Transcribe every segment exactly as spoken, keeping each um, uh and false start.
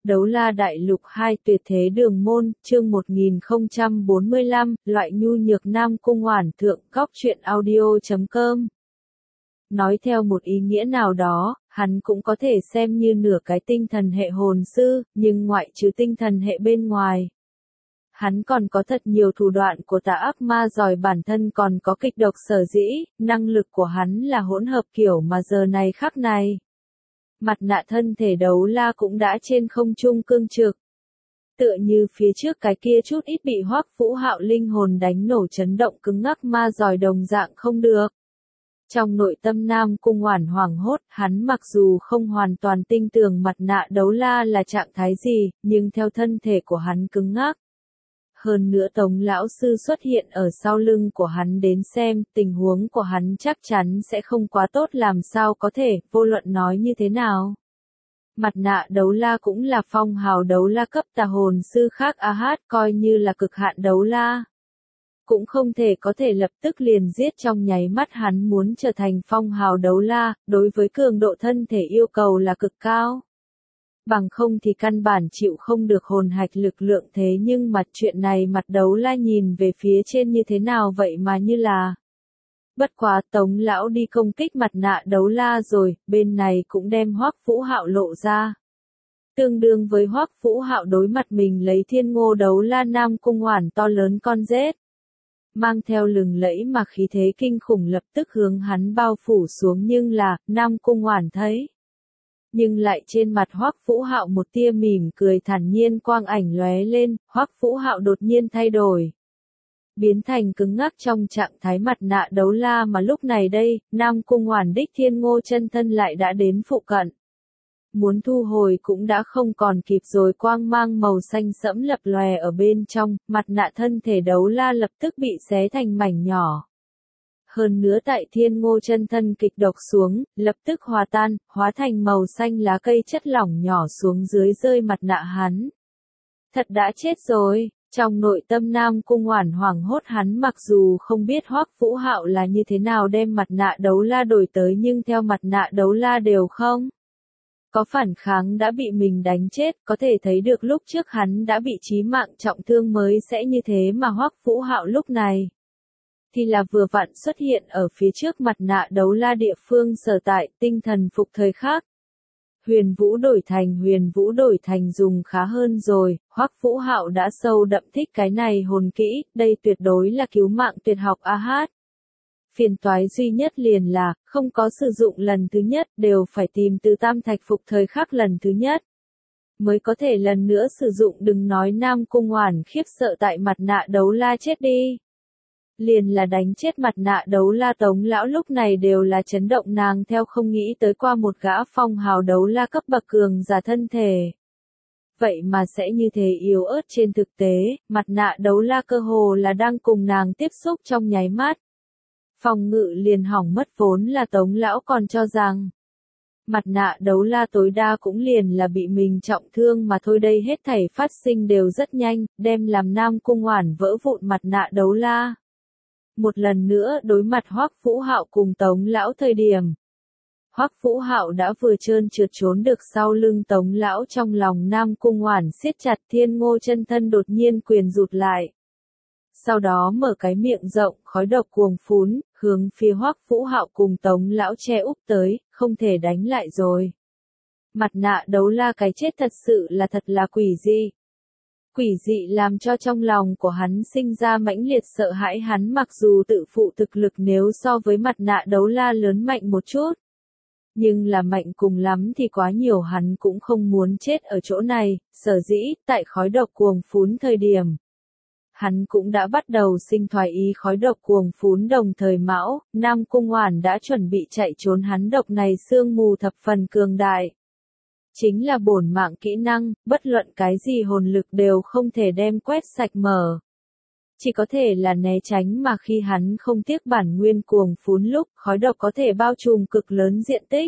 Đấu La Đại Lục hai Tuyệt Thế Đường Môn, chương một nghìn không trăm bốn mươi lăm, loại nhu nhược Nam Cung Oản Thượng, góc truyện audio chấm com. Nói theo một ý nghĩa nào đó, hắn cũng có thể xem như nửa cái tinh thần hệ hồn sư, nhưng ngoại trừ tinh thần hệ bên ngoài. Hắn còn có thật nhiều thủ đoạn của tà ác ma giỏi, bản thân còn có kịch độc, sở dĩ, năng lực của hắn là hỗn hợp kiểu mà giờ này khắc này. Mặt nạ thân thể Đấu La cũng đã trên không trung cương trực. Tựa như phía trước cái kia chút ít bị Hoắc Vũ Hạo linh hồn đánh nổ chấn động cứng ngắc ma giỏi đồng dạng không được. Trong nội tâm Nam Cung Oản hoảng hốt, hắn mặc dù không hoàn toàn tin tưởng mặt nạ Đấu La là trạng thái gì, nhưng theo thân thể của hắn cứng ngắc. Hơn nữa Tống lão sư xuất hiện ở sau lưng của hắn đến xem, tình huống của hắn chắc chắn sẽ không quá tốt, làm sao có thể, vô luận nói như thế nào. Mặt nạ Đấu La cũng là phong hào Đấu La cấp tà hồn sư khác a hát, coi như là cực hạn Đấu La. Cũng không thể có thể lập tức liền giết trong nháy mắt, hắn muốn trở thành phong hào Đấu La, đối với cường độ thân thể yêu cầu là cực cao. Bằng không thì căn bản chịu không được hồn hạch lực lượng, thế nhưng mặt chuyện này mặt Đấu La nhìn về phía trên như thế nào vậy mà như là. Bất quá Tống lão đi công kích mặt nạ Đấu La rồi, bên này cũng đem Hoắc Vũ Hạo lộ ra. Tương đương với Hoắc Vũ Hạo đối mặt mình lấy Thiên Ngô Đấu La Nam Cung Oản to lớn con rết. Mang theo lừng lẫy mà khí thế kinh khủng lập tức hướng hắn bao phủ xuống, nhưng là, Nam Cung Oản thấy. Nhưng lại trên mặt Hoắc Vũ Hạo một tia mỉm cười thản nhiên quang ảnh lóe lên, Hoắc Vũ Hạo đột nhiên thay đổi. Biến thành cứng ngắc trong trạng thái mặt nạ Đấu La, mà lúc này đây, Nam Cung Oản đích Thiên Ngô chân thân lại đã đến phụ cận. Muốn thu hồi cũng đã không còn kịp rồi, quang mang màu xanh sẫm lập lòe ở bên trong, mặt nạ thân thể Đấu La lập tức bị xé thành mảnh nhỏ. Hơn nữa tại Thiên Ngô chân thân kịch độc xuống, lập tức hòa tan, hóa thành màu xanh lá cây chất lỏng nhỏ xuống dưới rơi mặt nạ hắn. Thật đã chết rồi, trong nội tâm Nam Cung Oản hoảng hốt, hắn mặc dù không biết Hoắc Vũ Hạo là như thế nào đem mặt nạ Đấu La đổi tới, nhưng theo mặt nạ Đấu La đều không có phản kháng đã bị mình đánh chết, có thể thấy được lúc trước hắn đã bị chí mạng trọng thương mới sẽ như thế, mà Hoắc Vũ Hạo lúc này thì là vừa vặn xuất hiện ở phía trước mặt nạ Đấu La địa phương sở tại, tinh thần phục thời khắc. Huyền Vũ đổi thành Huyền Vũ đổi thành dùng khá hơn rồi, Hoắc Vũ Hạo đã sâu đậm thích cái này hồn kỹ, đây tuyệt đối là cứu mạng tuyệt học a hát. Phiền toái duy nhất liền là, không có sử dụng lần thứ nhất, đều phải tìm từ tam thạch phục thời khắc lần thứ nhất. Mới có thể lần nữa sử dụng, đừng nói Nam Cung Oản khiếp sợ tại mặt nạ Đấu La chết đi. Liền là đánh chết mặt nạ Đấu La, Tống lão lúc này đều là chấn động, nàng theo không nghĩ tới qua một gã phong hào Đấu La cấp bậc cường giả thân thể. Vậy mà sẽ như thế yếu ớt, trên thực tế, mặt nạ Đấu La cơ hồ là đang cùng nàng tiếp xúc trong nháy mắt. Phòng ngự liền hỏng mất, vốn là Tống lão còn cho rằng mặt nạ Đấu La tối đa cũng liền là bị mình trọng thương mà thôi, đây hết thảy phát sinh đều rất nhanh, đem làm Nam Cung Oản vỡ vụn mặt nạ Đấu La. Một lần nữa đối mặt Hoắc Vũ Hạo cùng Tống lão thời điểm, Hoắc Vũ Hạo đã vừa trơn trượt trốn được sau lưng Tống lão, trong lòng Nam Cung Oản siết chặt, Thiên Ngô chân thân đột nhiên quyền rụt lại. Sau đó mở cái miệng rộng, khói độc cuồng phún, hướng phía Hoắc Vũ Hạo cùng Tống lão che úp tới, không thể đánh lại rồi. Mặt nạ Đấu La cái chết thật sự là thật là quỷ dị. Quỷ dị làm cho trong lòng của hắn sinh ra mãnh liệt sợ hãi, hắn mặc dù tự phụ thực lực nếu so với mặt nạ Đấu La lớn mạnh một chút. Nhưng là mạnh cùng lắm thì quá nhiều, hắn cũng không muốn chết ở chỗ này, sở dĩ, tại khói độc cuồng phún thời điểm. Hắn cũng đã bắt đầu sinh thoái ý, khói độc cuồng phún đồng thời mão, Nam Cung Oản đã chuẩn bị chạy trốn, hắn độc này sương mù thập phần cường đại. Chính là bổn mạng kỹ năng, bất luận cái gì hồn lực đều không thể đem quét sạch mở. Chỉ có thể là né tránh, mà khi hắn không tiếc bản nguyên cuồng phún lúc, khói độc có thể bao trùm cực lớn diện tích.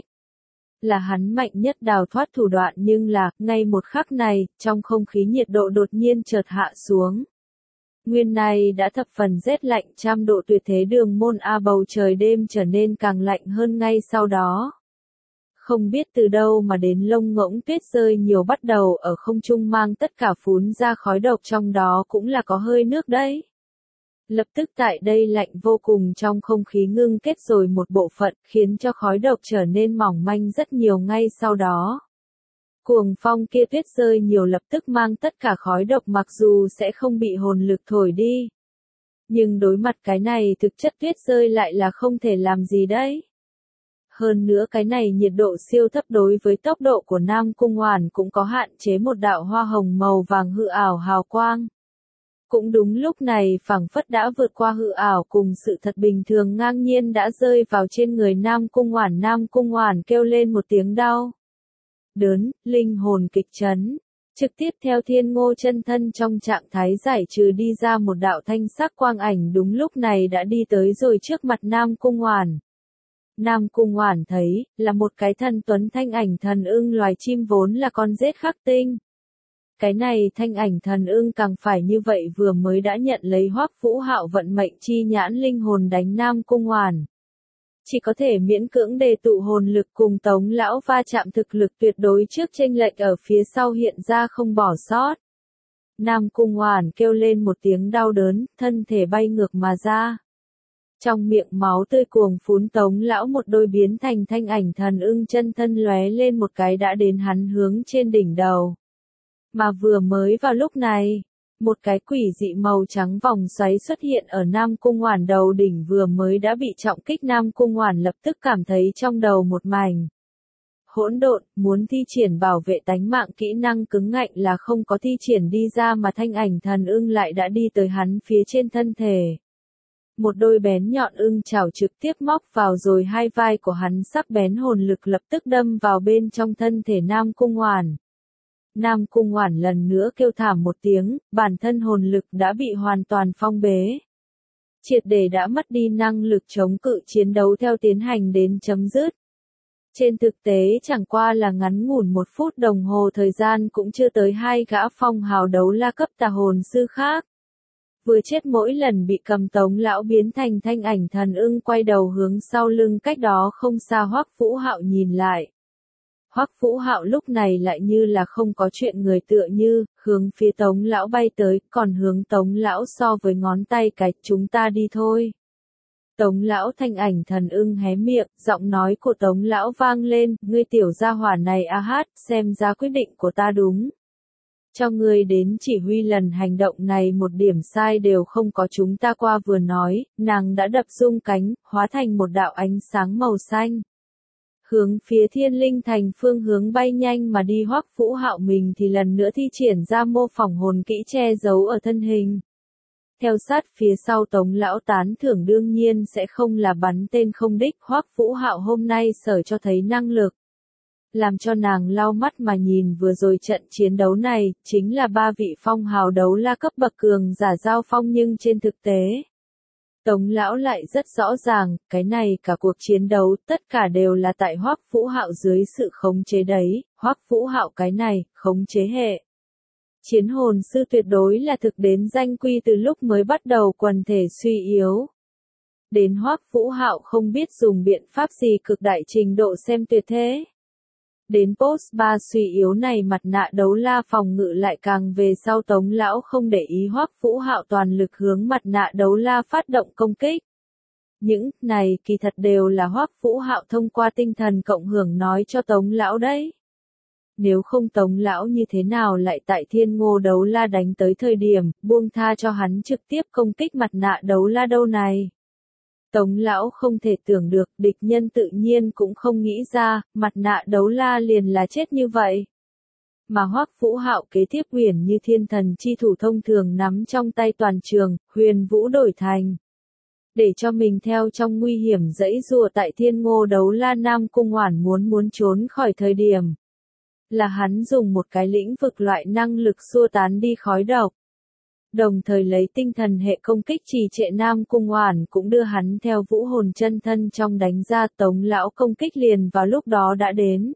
Là hắn mạnh nhất đào thoát thủ đoạn, nhưng là, ngay một khắc này, trong không khí nhiệt độ đột nhiên chợt hạ xuống. Nguyên này đã thập phần rét lạnh, trăm độ Tuyệt Thế Đường Môn a, bầu trời đêm trở nên càng lạnh hơn ngay sau đó. Không biết từ đâu mà đến lông ngỗng tuyết rơi nhiều bắt đầu ở không trung mang tất cả phún ra khói độc, trong đó cũng là có hơi nước đấy. Lập tức tại đây lạnh vô cùng, trong không khí ngưng kết rồi một bộ phận, khiến cho khói độc trở nên mỏng manh rất nhiều ngay sau đó. Cuồng phong kia tuyết rơi nhiều lập tức mang tất cả khói độc, mặc dù sẽ không bị hồn lực thổi đi. Nhưng đối mặt cái này thực chất tuyết rơi lại là không thể làm gì đấy. Hơn nữa cái này nhiệt độ siêu thấp, đối với tốc độ của Nam Cung Hoàn cũng có hạn chế, một đạo hoa hồng màu vàng hư ảo hào quang. Cũng đúng lúc này phảng phất đã vượt qua hư ảo cùng sự thật bình thường, ngang nhiên đã rơi vào trên người Nam Cung Hoàn. Nam Cung Hoàn kêu lên một tiếng đau đớn, linh hồn kịch chấn. Trực tiếp theo Thiên Ngô chân thân trong trạng thái giải trừ đi ra một đạo thanh sắc quang ảnh, đúng lúc này đã đi tới rồi trước mặt Nam Cung Hoàn. Nam Cung Hoàn thấy, là một cái thần tuấn thanh ảnh thần ưng, loài chim vốn là con rết khắc tinh. Cái này thanh ảnh thần ưng càng phải như vậy, vừa mới đã nhận lấy Hoắc Vũ Hạo vận mệnh chi nhãn linh hồn đánh Nam Cung Hoàn. Chỉ có thể miễn cưỡng đề tụ hồn lực cùng Tống lão va chạm, thực lực tuyệt đối trước chênh lệch ở phía sau hiện ra không bỏ sót. Nam Cung Hoàn kêu lên một tiếng đau đớn, thân thể bay ngược mà ra. Trong miệng máu tươi cuồng phún, Tống lão một đôi biến thành thanh ảnh thần ưng chân thân lóe lên một cái đã đến hắn hướng trên đỉnh đầu. Mà vừa mới vào lúc này, một cái quỷ dị màu trắng vòng xoáy xuất hiện ở Nam Cung Hoàn đầu đỉnh, vừa mới đã bị trọng kích. Nam Cung Hoàn lập tức cảm thấy trong đầu một mảnh hỗn độn, muốn thi triển bảo vệ tánh mạng kỹ năng cứng ngạnh là không có thi triển đi ra, mà thanh ảnh thần ưng lại đã đi tới hắn phía trên thân thể. Một đôi bén nhọn ưng chảo trực tiếp móc vào rồi hai vai của hắn, sắc bén hồn lực lập tức đâm vào bên trong thân thể Nam Cung Hoàn. Nam Cung Hoàn lần nữa kêu thảm một tiếng, bản thân hồn lực đã bị hoàn toàn phong bế. Triệt để đã mất đi năng lực chống cự, chiến đấu theo tiến hành đến chấm dứt. Trên thực tế chẳng qua là ngắn ngủn một phút đồng hồ thời gian, cũng chưa tới hai gã phong hào đấu la cấp tà hồn sư khác. Vừa chết mỗi lần bị cầm, Tống lão biến thành thanh ảnh thần ưng quay đầu hướng sau lưng cách đó không xa Hoắc Vũ Hạo nhìn lại. Hoắc Vũ Hạo lúc này lại như là không có chuyện người, tựa như hướng phía Tống lão bay tới, còn hướng Tống lão so với ngón tay cái, chúng ta đi thôi. Tống lão thanh ảnh thần ưng hé miệng, giọng nói của Tống lão vang lên, ngươi tiểu gia hỏa này a hát, xem ra quyết định của ta đúng. Cho ngươi đến chỉ huy lần hành động này một điểm sai đều không có. Chúng ta qua vừa nói, nàng đã đập rung cánh, hóa thành một đạo ánh sáng màu xanh. Hướng phía Thiên Linh Thành phương hướng bay nhanh mà đi. Hoắc Vũ Hạo mình thì lần nữa thi triển ra mô phỏng hồn kỹ che giấu ở thân hình. Theo sát phía sau Tống lão tán thưởng đương nhiên sẽ không là bắn tên không đích. Hoắc Vũ Hạo hôm nay sở cho thấy năng lực, làm cho nàng lau mắt mà nhìn vừa rồi trận chiến đấu này, chính là ba vị phong hào đấu la cấp bậc cường giả giao phong, nhưng trên thực tế, Tống lão lại rất rõ ràng, cái này cả cuộc chiến đấu, tất cả đều là tại Hoắc Vũ Hạo dưới sự khống chế đấy. Hoắc Vũ Hạo cái này, khống chế hệ chiến hồn sư tuyệt đối là thực đến danh quy, từ lúc mới bắt đầu quần thể suy yếu. Đến Hoắc Vũ Hạo không biết dùng biện pháp gì cực đại trình độ xem tuyệt thế. Đến post ba suy yếu này, mặt nạ đấu la phòng ngự lại càng về sau. Tống lão không để ý, Hoắc Vũ Hạo toàn lực hướng mặt nạ đấu la phát động công kích. Những này kỳ thật đều là Hoắc Vũ Hạo thông qua tinh thần cộng hưởng nói cho Tống lão đấy. Nếu không Tống lão như thế nào lại tại Thiên Ngô đấu la đánh tới thời điểm, buông tha cho hắn trực tiếp công kích mặt nạ đấu la đâu này. Tống lão không thể tưởng được, địch nhân tự nhiên cũng không nghĩ ra, mặt nạ đấu la liền là chết như vậy. Mà Hoắc Vũ Hạo kế tiếp huyền như thiên thần chi thủ thông thường nắm trong tay toàn trường, huyền vũ đổi thành. Để cho mình theo trong nguy hiểm dẫy rùa tại Thiên Ngô đấu la. Nam Cung Hoàn muốn muốn trốn khỏi thời điểm, là hắn dùng một cái lĩnh vực loại năng lực xua tán đi khói độc. Đồng thời lấy tinh thần hệ công kích trì trệ Nam Cung Hoàn, cũng đưa hắn theo vũ hồn chân thân trong đánh ra. Tống lão công kích liền vào lúc đó đã đến.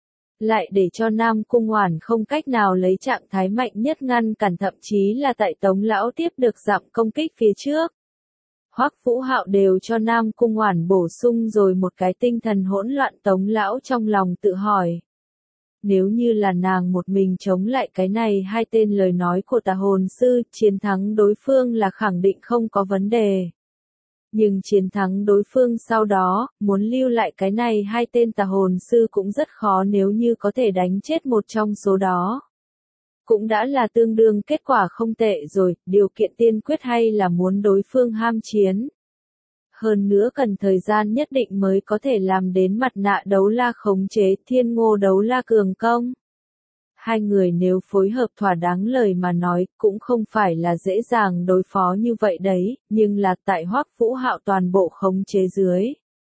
Lại để cho Nam Cung Hoàn không cách nào lấy trạng thái mạnh nhất ngăn cản, thậm chí là tại Tống lão tiếp được giảm công kích phía trước. Hoắc Vũ Hạo đều cho Nam Cung Oản bổ sung rồi một cái tinh thần hỗn loạn. Tống lão trong lòng tự hỏi. Nếu như là nàng một mình chống lại cái này hai tên lời nói của tà hồn sư, chiến thắng đối phương là khẳng định không có vấn đề. Nhưng chiến thắng đối phương sau đó, muốn lưu lại cái này hai tên tà hồn sư cũng rất khó nếu như có thể đánh chết một trong số đó. Cũng đã là tương đương kết quả không tệ rồi, điều kiện tiên quyết hay là muốn đối phương ham chiến. Hơn nữa cần thời gian nhất định mới có thể làm đến mặt nạ đấu la khống chế thiên ngô đấu la cường công. Hai người nếu phối hợp thỏa đáng lời mà nói cũng không phải là dễ dàng đối phó như vậy đấy, nhưng là tại Hoắc Vũ Hạo toàn bộ khống chế dưới.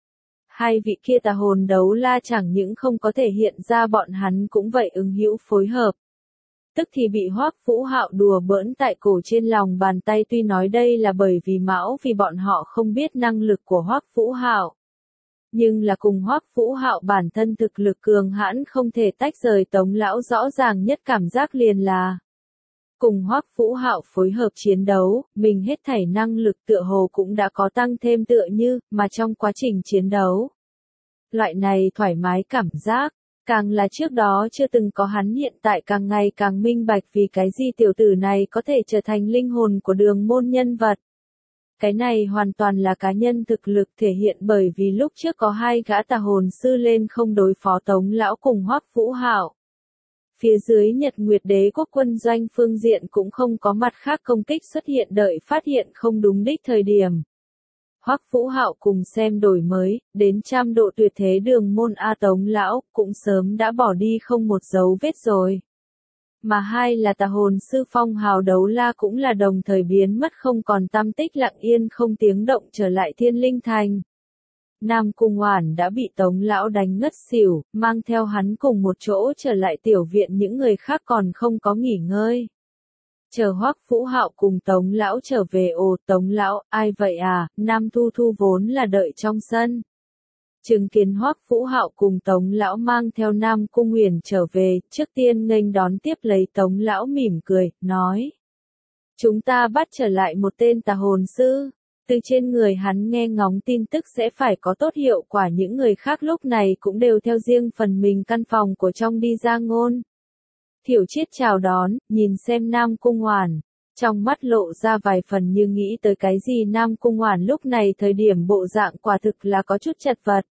Hai vị kia tà hồn đấu la chẳng những không có thể hiện ra bọn hắn cũng vậy ứng hữu phối hợp. Tức thì bị Hoắc Vũ Hạo đùa bỡn tại cổ trên lòng bàn tay, tuy nói đây là bởi vì mão vì bọn họ không biết năng lực của Hoắc Vũ Hạo. Nhưng là cùng Hoắc Vũ Hạo bản thân thực lực cường hãn không thể tách rời. Tống lão rõ ràng nhất cảm giác liền là cùng Hoắc Vũ Hạo phối hợp chiến đấu, mình hết thảy năng lực tựa hồ cũng đã có tăng thêm tựa như, mà trong quá trình chiến đấu. Loại này thoải mái cảm giác, càng là trước đó chưa từng có, hắn hiện tại càng ngày càng minh bạch vì cái gì tiểu tử này có thể trở thành linh hồn của đường môn nhân vật. Cái này hoàn toàn là cá nhân thực lực thể hiện bởi vì lúc trước có hai gã tà hồn sư lên không đối phó Tống lão cùng Hoắc Vũ Hạo. Phía dưới Nhật Nguyệt Đế quốc quân doanh phương diện cũng không có mặt khác công kích xuất hiện, đợi phát hiện không đúng đích thời điểm. Hoắc Vũ Hạo cùng xem đổi mới, đến trăm độ tuyệt thế đường môn A Tống lão, cũng sớm đã bỏ đi không một dấu vết rồi. Mà hai là tà hồn sư phong hào đấu la cũng là đồng thời biến mất không còn tăm tích, lặng yên không tiếng động trở lại Thiên Linh Thành. Nam Cung Oản đã bị Tống lão đánh ngất xỉu, mang theo hắn cùng một chỗ trở lại tiểu viện, những người khác còn không có nghỉ ngơi. Chờ Hoắc Vũ Hạo cùng Tống lão trở về. Ồ, Tống lão, ai vậy à? Nam Thu Thu vốn là đợi trong sân. Chứng kiến Hoắc Vũ Hạo cùng Tống lão mang theo Nam Cung Uyển trở về, trước tiên nghênh đón tiếp lấy Tống lão mỉm cười, nói: "Chúng ta bắt trở lại một tên tà hồn sư." Từ trên người hắn nghe ngóng tin tức sẽ phải có tốt hiệu quả, những người khác lúc này cũng đều theo riêng phần mình căn phòng của trong đi ra ngôn. Thiểu Chiết chào đón, nhìn xem Nam Cung Oản, trong mắt lộ ra vài phần như nghĩ tới cái gì. Nam Cung Oản lúc này thời điểm bộ dạng quả thực là có chút chật vật.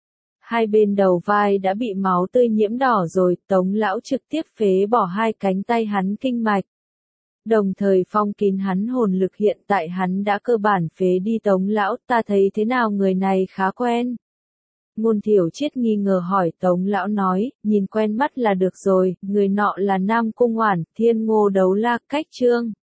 Hai bên đầu vai đã bị máu tươi nhiễm đỏ rồi, Tống lão trực tiếp phế bỏ hai cánh tay hắn kinh mạch. Đồng thời phong kín hắn hồn lực, hiện tại hắn đã cơ bản phế đi. Tống lão, ta thấy thế nào người này khá quen. Ngôn Thiểu Chiết nghi ngờ hỏi. Tống lão nói, nhìn quen mắt là được rồi, người nọ là Nam Cung Oản, thiên ngô đấu la, cách trương.